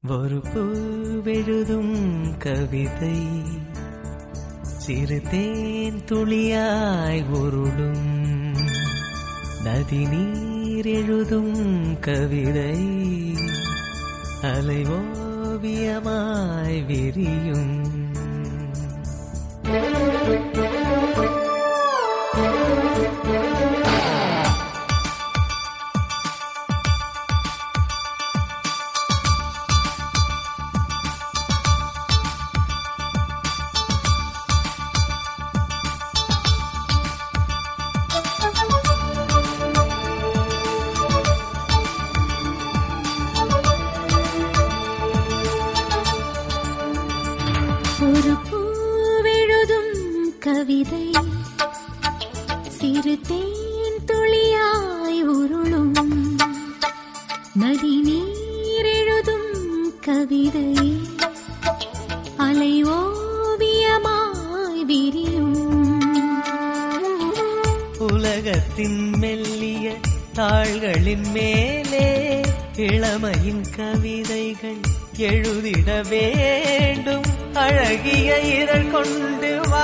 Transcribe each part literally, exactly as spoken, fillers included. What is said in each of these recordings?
ஒரு பூவெழுதும் கவிதை சிறு தேன் துளியாய் உருளும் நதி நீர் எழுதும் கவிதை அலை ஓவியமாய் விரியும். ஒரு பூவெழுதும் கவிதை சிறு தேன் துளியாய் உருளும் நதி நீர் எழுதும் கவிதை அலை ஓவியமாய் விரியும். உலகத்தின் மெல்லிய தாள்களின் மேலே இளமையின் கவிதைகள் எழுதிட வேண்டும். அழகிய இதழ் கொண்டு வா,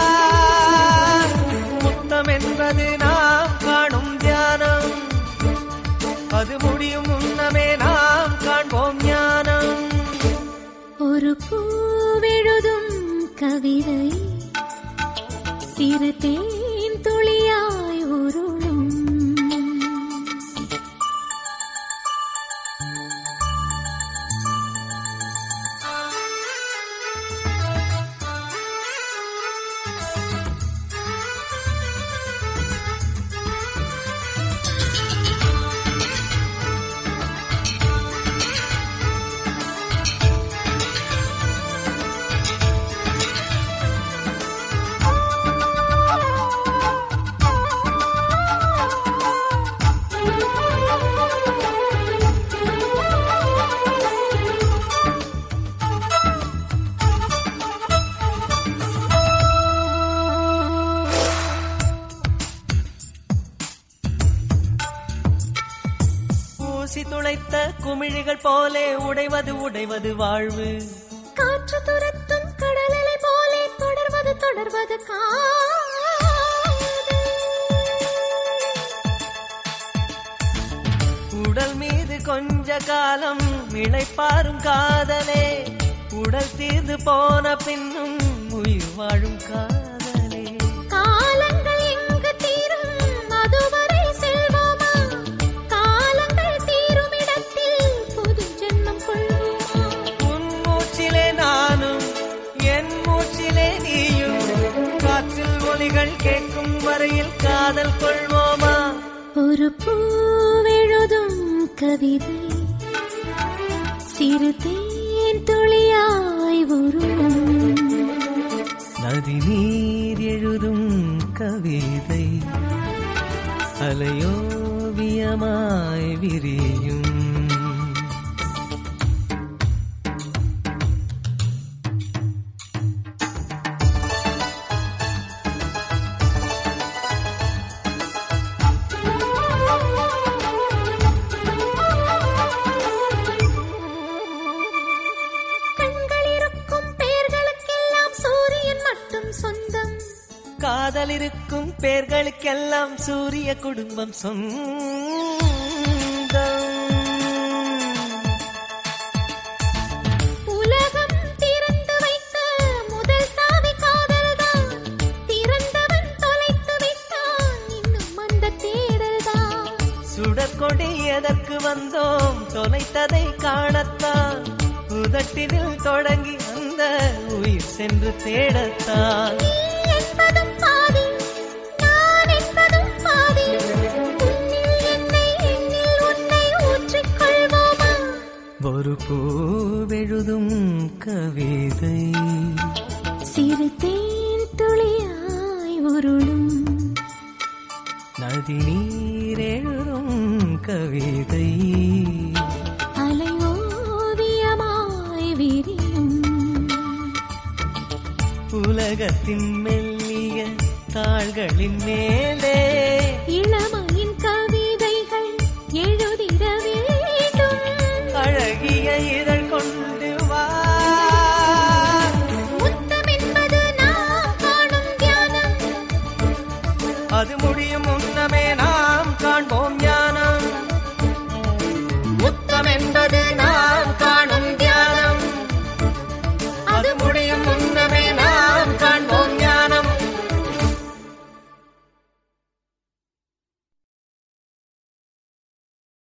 முத்தம் என்பது நாம் காணும் தியானம், அது முடியும் முன்னமே நாம் காண்போம் ஞானம். ஒரு பூவெழுதும் கவிதை சிறு தேன் துளியாய் உருளும். ஊசி துளைத்த குமிழிகள் போலே உடைவது உடைவது வாழ்வு. காற்று துரத்தும் கடலலை போலே தொடர்வது தொடர்வது காதல். உடல் மீது கொஞ்ச காலம் இளைப்பாரும் காதலே, உடல் தீர்ந்து போன பின்னும் உயிர் வாழும் காதலே. காலங்கள் எங்கு தீரும் அதுவரை செல்வோமா, காலங்கள் தீரும் இடத்தில் புது ஜென்மம் கொள்வோமா. உன் மூச்சிலே நானும் என் மூச்சிலே நீயும், காற்றில் ஒலிகள் கேட்கும் வரையில் காதல் கொள்வோமா. ஒரு பூவெழுதும் கவிதை சிறு தேன் துளியாய் உருளும் நதி நீர் எழுதும் கவிதை அலையோவியமாய் விரியும். காதல் இருக்கும் பேர்களுக்கெல்லாம் சூரிய குடும்பம் சொந்தம். உலகம் திறந்து வைத்த முதல் சாவி காதல்தான், திறந்தவன் தொலைத்து விட்டான் இன்னும் அந்த தேடல்தான். சுடற்கொடி எதற்கு வந்தோம் தொலைத்ததை காணத்தான், உதட்டினில் தொடங்கி அந்த உயிர் சென்று தேடத்தான். ஒரு பூவெழுதும் கவிதை சிறு தேன் துளியாய் உருளும் நதி நீர் எழுதும் கவிதை அலை ஓவியமாய் விரியும். உலகத்தின் மெல்லிய தாள்களின் மேலே இளமை